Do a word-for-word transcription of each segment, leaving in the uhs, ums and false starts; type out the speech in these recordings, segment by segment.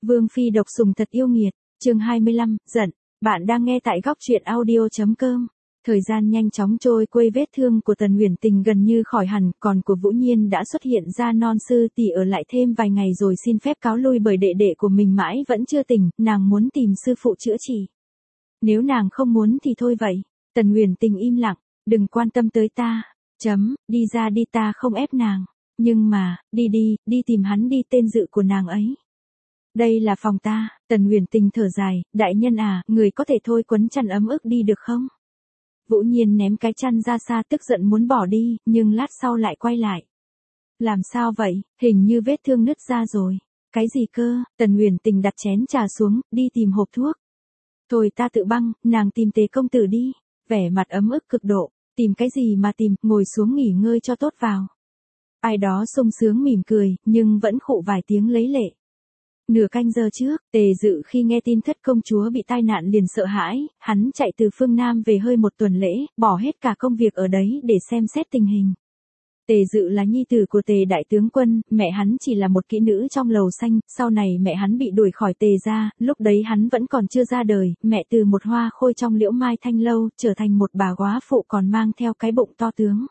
Vương phi độc sủng thật yêu nghiệt, chương hai mươi lăm, giận. Bạn đang nghe tại góc truyện audio.com. Thời gian nhanh chóng trôi quay, vết thương của Tần Uyển Tình gần như khỏi hẳn, còn của Vũ Nhiên đã xuất hiện ra non. Sư tỷ ở lại thêm vài ngày rồi xin phép cáo lui bởi đệ đệ của mình mãi vẫn chưa tỉnh, nàng muốn tìm sư phụ chữa trị. Nếu nàng không muốn thì thôi vậy. Tần Uyển Tình im lặng, đừng quan tâm tới ta. Chấm, đi ra đi, ta không ép nàng. Nhưng mà, đi đi, đi tìm hắn đi, tên dự của nàng ấy. Đây là phòng ta. Tần Uyển Tình thở dài, đại nhân à, người có thể thôi quấn chăn ấm ức đi được không? Vũ Nhiên ném cái chăn ra xa, tức giận muốn bỏ đi, nhưng lát sau lại quay lại. Làm sao vậy, hình như vết thương nứt ra rồi. Cái gì cơ? Tần Uyển Tình đặt chén trà xuống, đi tìm hộp thuốc. Thôi ta tự băng, nàng tìm Tề công tử đi. Vẻ mặt ấm ức cực độ, tìm cái gì mà tìm, ngồi xuống nghỉ ngơi cho tốt vào. Ai đó sung sướng mỉm cười, nhưng vẫn khụ vài tiếng lấy lệ. Nửa canh giờ trước, Tề Dự khi nghe tin thất công chúa bị tai nạn liền sợ hãi, hắn chạy từ phương Nam về hơi một tuần lễ, bỏ hết cả công việc ở đấy để xem xét tình hình. Tề Dự là nhi tử của Tề đại tướng quân, mẹ hắn chỉ là một kỹ nữ trong lầu xanh, sau này mẹ hắn bị đuổi khỏi Tề gia, lúc đấy hắn vẫn còn chưa ra đời, mẹ từ một hoa khôi trong liễu mai thanh lâu, trở thành một bà góa phụ còn mang theo cái bụng to tướng.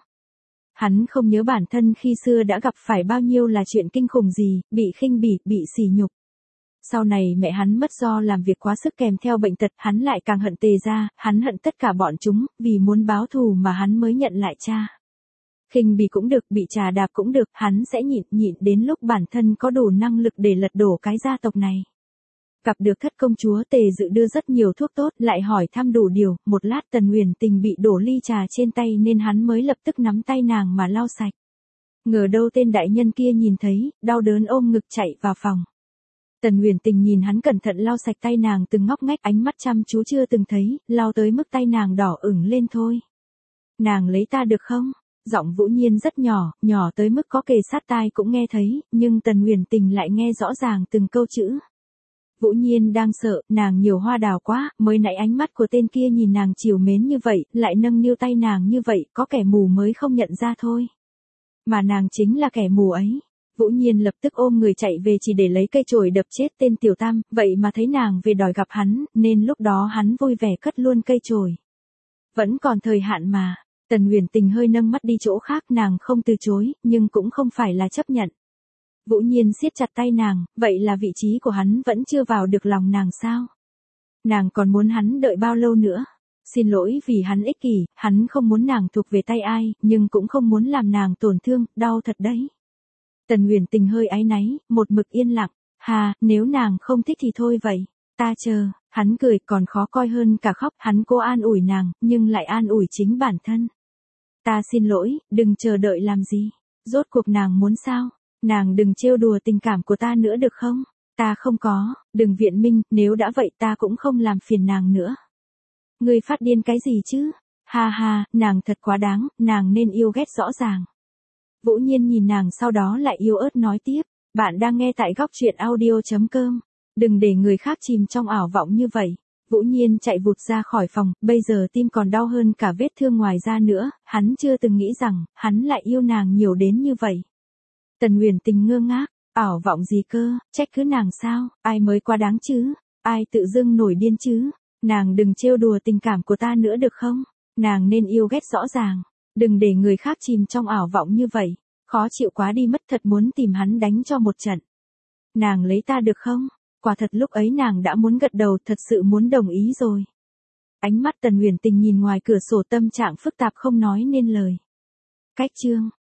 Hắn không nhớ bản thân khi xưa đã gặp phải bao nhiêu là chuyện kinh khủng gì, bị khinh bỉ, bị sỉ nhục. Sau này mẹ hắn mất do làm việc quá sức kèm theo bệnh tật, hắn lại càng hận Tề gia, hắn hận tất cả bọn chúng, vì muốn báo thù mà hắn mới nhận lại cha. Khinh bỉ cũng được, bị trà đạp cũng được, hắn sẽ nhịn, nhịn đến lúc bản thân có đủ năng lực để lật đổ cái gia tộc này. Gặp được thất công chúa, Tề Dự đưa rất nhiều thuốc tốt, lại hỏi thăm đủ điều, một lát Tần Uyển Tình bị đổ ly trà trên tay nên hắn mới lập tức nắm tay nàng mà lau sạch. Ngờ đâu tên đại nhân kia nhìn thấy, đau đớn ôm ngực chạy vào phòng. Tần Uyển Tình nhìn hắn cẩn thận lau sạch tay nàng từng ngóc ngách, ánh mắt chăm chú chưa từng thấy, lau tới mức tay nàng đỏ ửng lên thôi. Nàng lấy ta được không? Giọng Vũ Nhiên rất nhỏ, nhỏ tới mức có kề sát tai cũng nghe thấy, nhưng Tần Uyển Tình lại nghe rõ ràng từng câu chữ. Vũ Nhiên đang sợ, nàng nhiều hoa đào quá, mới nãy ánh mắt của tên kia nhìn nàng trìu mến như vậy, lại nâng niu tay nàng như vậy, có kẻ mù mới không nhận ra thôi. Mà nàng chính là kẻ mù ấy. Vũ Nhiên lập tức ôm người chạy về chỉ để lấy cây chổi đập chết tên tiểu tam, vậy mà thấy nàng về đòi gặp hắn, nên lúc đó hắn vui vẻ cất luôn cây chổi. Vẫn còn thời hạn mà. Tần Uyển Tình hơi nâng mắt đi chỗ khác, nàng không từ chối, nhưng cũng không phải là chấp nhận. Vũ Nhiên siết chặt tay nàng, vậy là vị trí của hắn vẫn chưa vào được lòng nàng sao? Nàng còn muốn hắn đợi bao lâu nữa? Xin lỗi vì hắn ích kỷ, hắn không muốn nàng thuộc về tay ai, nhưng cũng không muốn làm nàng tổn thương, đau thật đấy. Tần Uyển Tình hơi áy náy, một mực yên lặng. Hà, nếu nàng không thích thì thôi vậy. Ta chờ. Hắn cười, còn khó coi hơn cả khóc, hắn cố an ủi nàng, nhưng lại an ủi chính bản thân. Ta xin lỗi, đừng chờ đợi làm gì. Rốt cuộc nàng muốn sao? Nàng đừng trêu đùa tình cảm của ta nữa được không? Ta không có, đừng viện minh, nếu đã vậy ta cũng không làm phiền nàng nữa. Ngươi phát điên cái gì chứ? Ha ha, nàng thật quá đáng, nàng nên yêu ghét rõ ràng. Vũ Nhiên nhìn nàng sau đó lại yếu ớt nói tiếp. Bạn đang nghe tại góc truyện audio.com. Đừng để người khác chìm trong ảo vọng như vậy. Vũ Nhiên chạy vụt ra khỏi phòng, bây giờ tim còn đau hơn cả vết thương ngoài da nữa, hắn chưa từng nghĩ rằng, hắn lại yêu nàng nhiều đến như vậy. Tần Uyển Tình ngơ ngác, ảo vọng gì cơ, trách cứ nàng sao, ai mới quá đáng chứ, ai tự dưng nổi điên chứ, nàng đừng trêu đùa tình cảm của ta nữa được không, nàng nên yêu ghét rõ ràng, đừng để người khác chìm trong ảo vọng như vậy, khó chịu quá đi mất, thật muốn tìm hắn đánh cho một trận. Nàng lấy ta được không? Quả thật lúc ấy nàng đã muốn gật đầu, thật sự muốn đồng ý rồi. Ánh mắt Tần Uyển Tình nhìn ngoài cửa sổ, tâm trạng phức tạp không nói nên lời. Cách chương